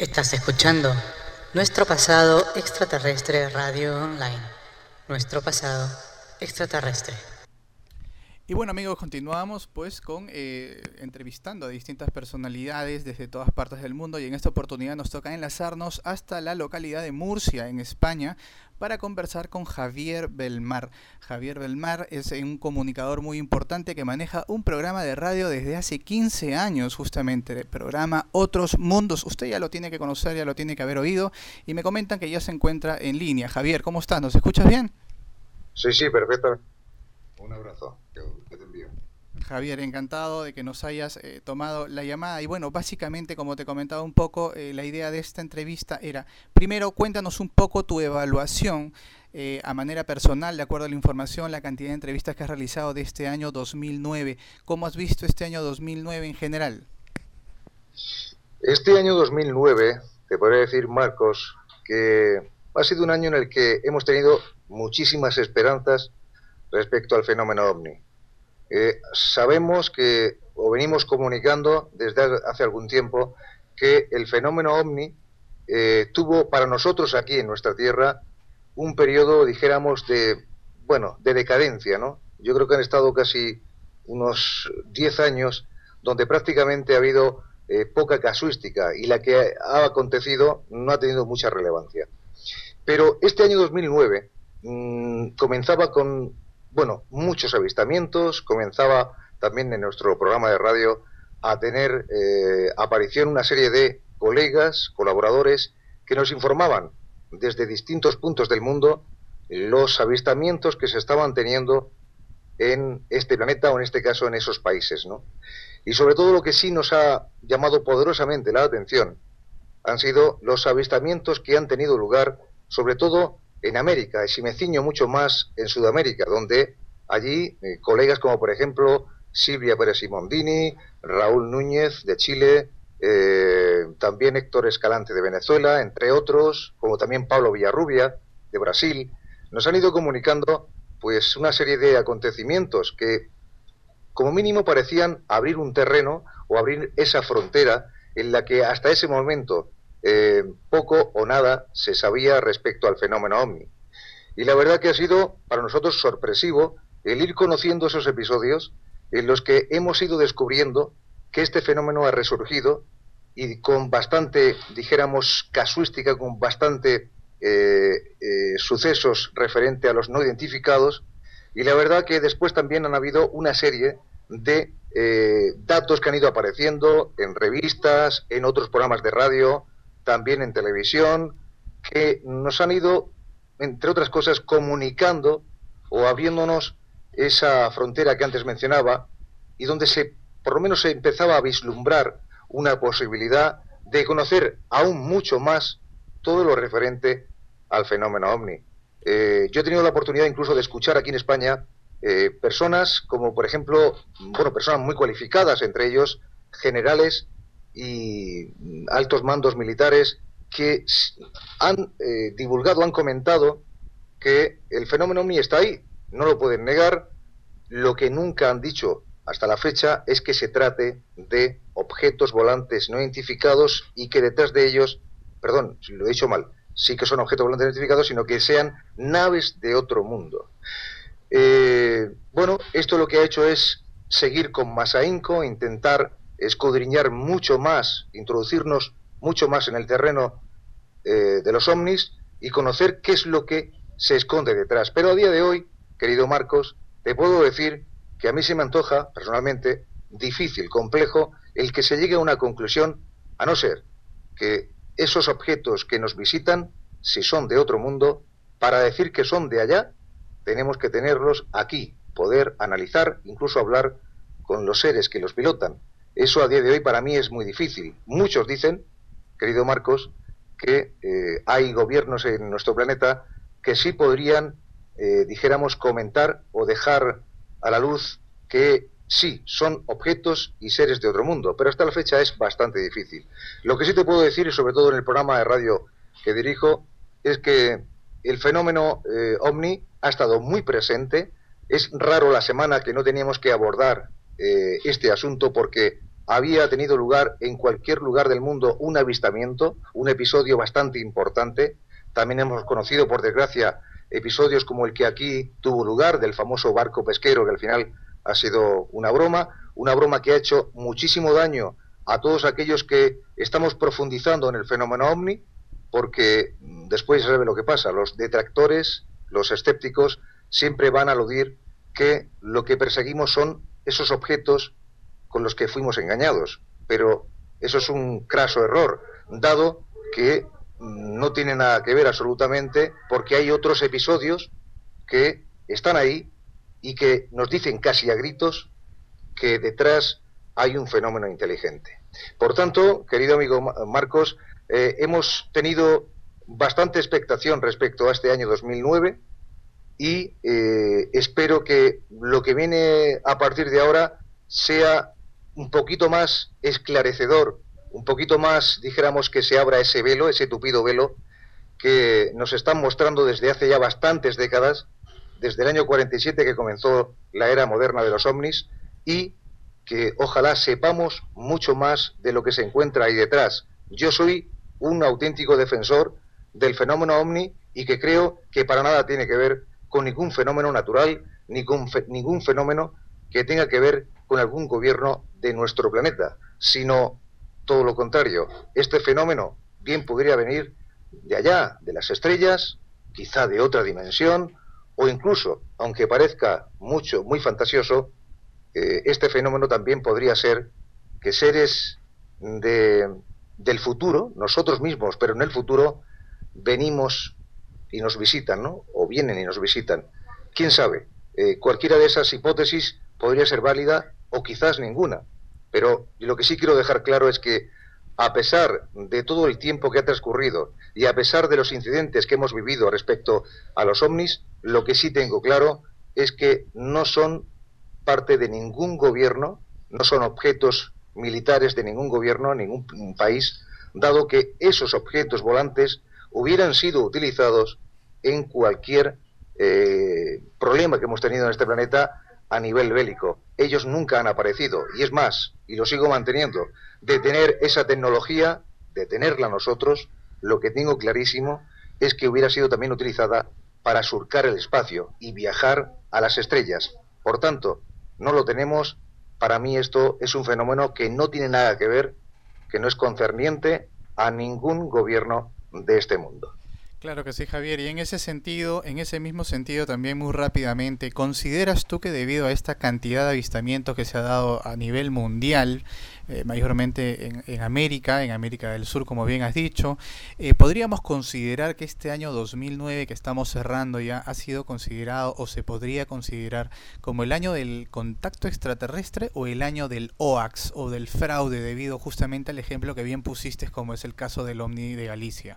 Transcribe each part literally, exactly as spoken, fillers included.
Estás escuchando Nuestro Pasado Extraterrestre Radio Online. Nuestro Pasado Extraterrestre. Y bueno, amigos, continuamos pues con eh, entrevistando a distintas personalidades desde todas partes del mundo, y en esta oportunidad nos toca enlazarnos hasta la localidad de Murcia, en España, para conversar con Javier Belmar. Javier Belmar es un comunicador muy importante que maneja un programa de radio desde hace quince años, justamente, el programa Otros Mundos. Usted ya lo tiene que conocer, ya lo tiene que haber oído, y me comentan que ya se encuentra en línea. Javier, ¿cómo estás? ¿Nos escuchas bien? Sí, sí, perfecto. Un abrazo que, que te envío. Javier, encantado de que nos hayas eh, tomado la llamada. Y bueno, básicamente, como te comentaba un poco, eh, la idea de esta entrevista era, primero, cuéntanos un poco tu evaluación eh, a manera personal, de acuerdo a la información, la cantidad de entrevistas que has realizado de este año dos mil nueve. ¿Cómo has visto este año dos mil nueve en general? Este año dos mil nueve, te podría decir, Marcos, que ha sido un año en el que hemos tenido muchísimas esperanzas respecto al fenómeno OVNI. Eh, sabemos que, o venimos comunicando desde hace algún tiempo, que el fenómeno OVNI eh, tuvo para nosotros aquí en nuestra tierra un periodo, dijéramos, de, bueno, de decadencia, ¿no? Yo creo que han estado casi unos diez años donde prácticamente ha habido eh, poca casuística, y la que ha acontecido no ha tenido mucha relevancia. Pero este año dos mil nueve mmm, comenzaba con, bueno, muchos avistamientos, comenzaba también en nuestro programa de radio a tener eh, aparición una serie de colegas, colaboradores, que nos informaban desde distintos puntos del mundo los avistamientos que se estaban teniendo en este planeta, o en este caso en esos países, ¿no? Y sobre todo lo que sí nos ha llamado poderosamente la atención han sido los avistamientos que han tenido lugar, sobre todo en América, y si me ciño mucho más en Sudamérica, donde allí eh, colegas como por ejemplo Silvia Pérez Simondini, Raúl Núñez de Chile, eh, también Héctor Escalante de Venezuela, entre otros, como también Pablo Villarrubia de Brasil, nos han ido comunicando pues una serie de acontecimientos que como mínimo parecían abrir un terreno o abrir esa frontera en la que hasta ese momento eh, poco o nada se sabía respecto al fenómeno OVNI. Y la verdad que ha sido para nosotros sorpresivo el ir conociendo esos episodios en los que hemos ido descubriendo que este fenómeno ha resurgido, y con bastante, dijéramos, casuística, con bastante eh, eh, sucesos referente a los no identificados. Y la verdad que después también han habido una serie de eh, datos que han ido apareciendo en revistas, en otros programas de radio, también en televisión, que nos han ido, entre otras cosas, comunicando o abriéndonos esa frontera que antes mencionaba, y donde se, por lo menos se empezaba a vislumbrar una posibilidad de conocer aún mucho más todo lo referente al fenómeno OVNI. Eh, yo he tenido la oportunidad incluso de escuchar aquí en España eh, personas como, por ejemplo, bueno, personas muy cualificadas, entre ellos generales y altos mandos militares, que han eh, divulgado, han comentado que el fenómeno OVNI está ahí, no lo pueden negar. Lo que nunca han dicho hasta la fecha es que se trate de objetos volantes no identificados, y que detrás de ellos, perdón, si lo he dicho mal, sí que son objetos volantes no identificados, sino que sean naves de otro mundo. Eh, bueno, esto lo que ha hecho es seguir con más ahínco, intentar escudriñar mucho más, introducirnos mucho más en el terreno eh, de los ovnis, y conocer qué es lo que se esconde detrás. Pero a día de hoy, querido Marcos, te puedo decir que a mí se me antoja, personalmente, difícil, complejo, el que se llegue a una conclusión, a no ser que esos objetos que nos visitan, si son de otro mundo, para decir que son de allá, tenemos que tenerlos aquí, poder analizar, incluso hablar con los seres que los pilotan. Eso a día de hoy para mí es muy difícil. Muchos dicen, querido Marcos, que eh, hay gobiernos en nuestro planeta que sí podrían, eh, dijéramos, comentar o dejar a la luz que sí, son objetos y seres de otro mundo, pero hasta la fecha es bastante difícil. Lo que sí te puedo decir, y sobre todo en el programa de radio que dirijo, es que el fenómeno eh, OVNI ha estado muy presente. Es raro la semana que no teníamos que abordar eh, este asunto, porque había tenido lugar en cualquier lugar del mundo un avistamiento, un episodio bastante importante. También hemos conocido, por desgracia, episodios como el que aquí tuvo lugar, del famoso barco pesquero, que al final ha sido una broma, una broma que ha hecho muchísimo daño a todos aquellos que estamos profundizando en el fenómeno OVNI, porque después sabe lo que pasa, los detractores, los escépticos, siempre van a aludir que lo que perseguimos son esos objetos con los que fuimos engañados, pero eso es un craso error, dado que no tiene nada que ver absolutamente, porque hay otros episodios que están ahí y que nos dicen casi a gritos que detrás hay un fenómeno inteligente. Por tanto, querido amigo Marcos, eh, hemos tenido bastante expectación respecto a este año dos mil nueve y eh, espero que lo que viene a partir de ahora sea un poquito más esclarecedor, un poquito más, dijéramos, que se abra ese velo, ese tupido velo que nos están mostrando desde hace ya bastantes décadas, desde el año cuarenta y siete que comenzó la era moderna de los ovnis, y que ojalá sepamos mucho más de lo que se encuentra ahí detrás. Yo soy un auténtico defensor del fenómeno ovni y que creo que para nada tiene que ver con ningún fenómeno natural, ni con fe, ningún fenómeno que tenga que ver con algún gobierno de nuestro planeta, sino todo lo contrario. Este fenómeno bien podría venir de allá, de las estrellas, quizá de otra dimensión, o incluso, aunque parezca mucho, muy fantasioso, eh, este fenómeno también podría ser que seres de, del futuro, nosotros mismos, pero en el futuro, venimos y nos visitan, ¿no? O vienen y nos visitan. ¿Quién sabe? Eh, cualquiera de esas hipótesis podría ser válida o quizás ninguna. Pero lo que sí quiero dejar claro es que a pesar de todo el tiempo que ha transcurrido y a pesar de los incidentes que hemos vivido respecto a los ovnis, lo que sí tengo claro es que no son parte de ningún gobierno, no son objetos militares de ningún gobierno, ningún país, dado que esos objetos volantes hubieran sido utilizados en cualquier eh, problema que hemos tenido en este planeta a nivel bélico. Ellos nunca han aparecido, y es más, y lo sigo manteniendo, de tener esa tecnología, de tenerla nosotros, lo que tengo clarísimo es que hubiera sido también utilizada para surcar el espacio y viajar a las estrellas. Por tanto, no lo tenemos. Para mí esto es un fenómeno que no tiene nada que ver, que no es concerniente a ningún gobierno de este mundo. Claro que sí, Javier, y en ese sentido, en ese mismo sentido también muy rápidamente, ¿consideras tú que debido a esta cantidad de avistamientos que se ha dado a nivel mundial, eh, mayormente en, en América, en América del Sur, como bien has dicho, eh, podríamos considerar que este año dos mil nueve que estamos cerrando ya ha sido considerado o se podría considerar como el año del contacto extraterrestre o el año del hoax o del fraude, debido justamente al ejemplo que bien pusiste como es el caso del OVNI de Galicia?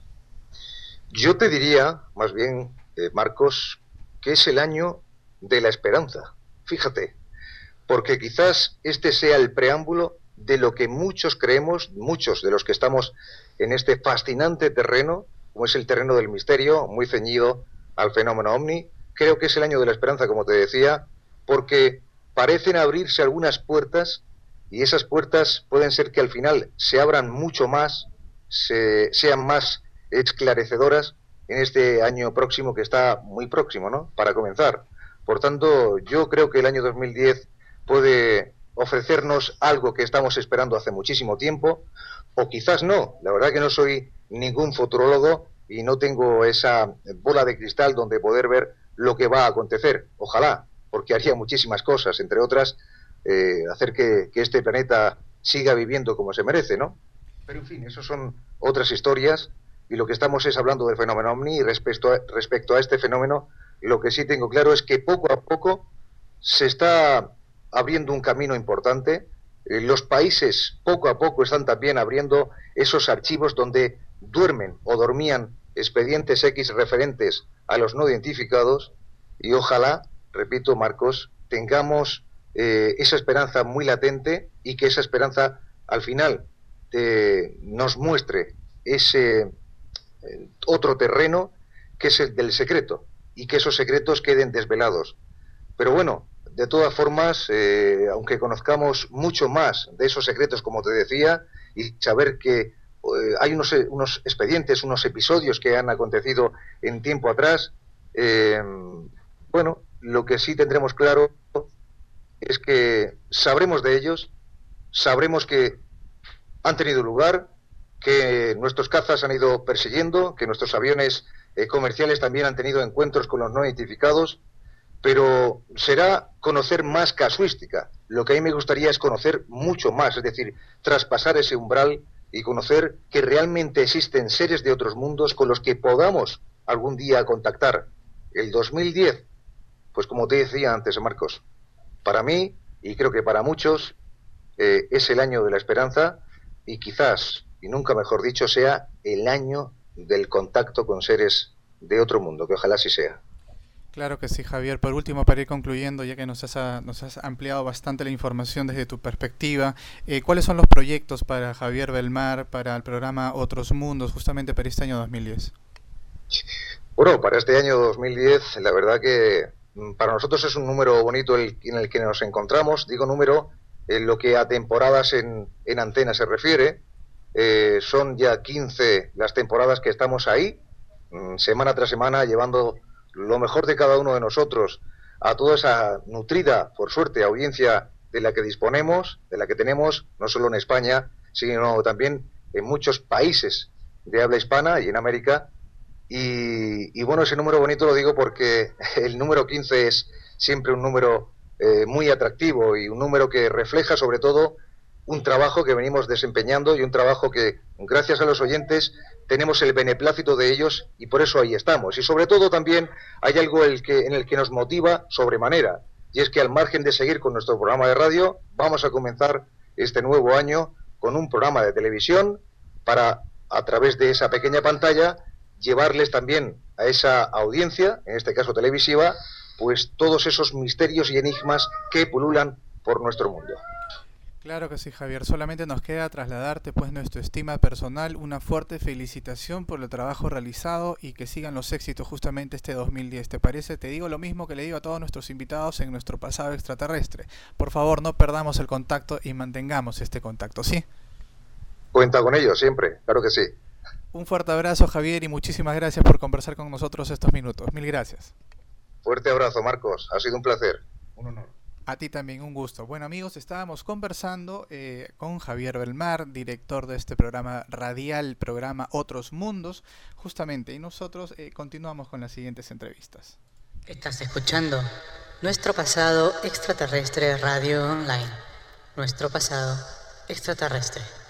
Yo te diría, más bien, eh, Marcos, que es el año de la esperanza. Fíjate, porque quizás este sea el preámbulo de lo que muchos creemos, muchos de los que estamos en este fascinante terreno, como es el terreno del misterio, muy ceñido al fenómeno OVNI. Creo que es el año de la esperanza, como te decía, porque parecen abrirse algunas puertas y esas puertas pueden ser que al final se abran mucho más, se, sean más esclarecedoras en este año próximo, que está muy próximo, ¿no?, para comenzar. Por tanto, yo creo que el año dos mil diez puede ofrecernos algo que estamos esperando hace muchísimo tiempo, o quizás no. La verdad que no soy ningún futurólogo y no tengo esa bola de cristal donde poder ver lo que va a acontecer. Ojalá, porque haría muchísimas cosas, entre otras, eh, hacer que, que este planeta siga viviendo como se merece, ¿no? Pero en fin, eso son otras historias. Y lo que estamos es hablando del fenómeno OVNI, y respecto a, respecto a este fenómeno, lo que sí tengo claro es que poco a poco se está abriendo un camino importante. Eh, los países poco a poco están también abriendo esos archivos donde duermen o dormían expedientes X referentes a los no identificados, y ojalá, repito, Marcos, tengamos eh, esa esperanza muy latente y que esa esperanza al final eh, nos muestre ese otro terreno que es el del secreto y que esos secretos queden desvelados. Pero bueno, de todas formas, eh, aunque conozcamos mucho más de esos secretos, como te decía, y saber que eh, hay unos, unos expedientes, unos episodios que han acontecido en tiempo atrás, eh, bueno, lo que sí tendremos claro es que sabremos de ellos, sabremos que han tenido lugar, que nuestros cazas han ido persiguiendo, que nuestros aviones eh, comerciales también han tenido encuentros con los no identificados, pero será conocer más casuística. Lo que a mí me gustaría es conocer mucho más, es decir, traspasar ese umbral y conocer que realmente existen seres de otros mundos con los que podamos algún día contactar. El dos mil diez, pues como te decía antes, Marcos, para mí, y creo que para muchos, eh, es el año de la esperanza y quizás, y nunca mejor dicho, sea el año del contacto con seres de otro mundo, que ojalá así sea. Claro que sí, Javier. Por último, para ir concluyendo, ya que nos has, nos has ampliado bastante la información desde tu perspectiva, eh, ¿cuáles son los proyectos para Javier Belmar, para el programa Otros Mundos, justamente para este año dos mil diez? Bueno, para este año dos mil diez, la verdad que para nosotros es un número bonito el, en el que nos encontramos. Digo número en lo que a temporadas en, en antena se refiere. Eh, son ya quince las temporadas que estamos ahí, semana tras semana, llevando lo mejor de cada uno de nosotros a toda esa nutrida, por suerte, audiencia de la que disponemos, de la que tenemos, no solo en España, sino también en muchos países de habla hispana y en América. Y, y bueno, ese número bonito lo digo porque el número quince es siempre un número eh, muy atractivo y un número que refleja sobre todo un trabajo que venimos desempeñando y un trabajo que, gracias a los oyentes, tenemos el beneplácito de ellos y por eso ahí estamos. Y sobre todo también hay algo el que, en el que nos motiva sobremanera, y es que al margen de seguir con nuestro programa de radio, vamos a comenzar este nuevo año con un programa de televisión para, a través de esa pequeña pantalla, llevarles también a esa audiencia, en este caso televisiva, pues todos esos misterios y enigmas que pululan por nuestro mundo. Claro que sí, Javier. Solamente nos queda trasladarte pues nuestra estima personal, una fuerte felicitación por el trabajo realizado y que sigan los éxitos justamente este dos mil diez. ¿Te parece? Te digo lo mismo que le digo a todos nuestros invitados en nuestro pasado extraterrestre. Por favor, no perdamos el contacto y mantengamos este contacto, ¿sí? Cuenta con ello siempre, claro que sí. Un fuerte abrazo, Javier, y muchísimas gracias por conversar con nosotros estos minutos. Mil gracias. Fuerte abrazo, Marcos. Ha sido un placer. Un honor. A ti también, un gusto. Bueno, amigos, estábamos conversando eh, con Javier Belmar, director de este programa radial, programa Otros Mundos, justamente, y nosotros eh, continuamos con las siguientes entrevistas. Estás escuchando Nuestro Pasado Extraterrestre Radio Online. Nuestro Pasado Extraterrestre.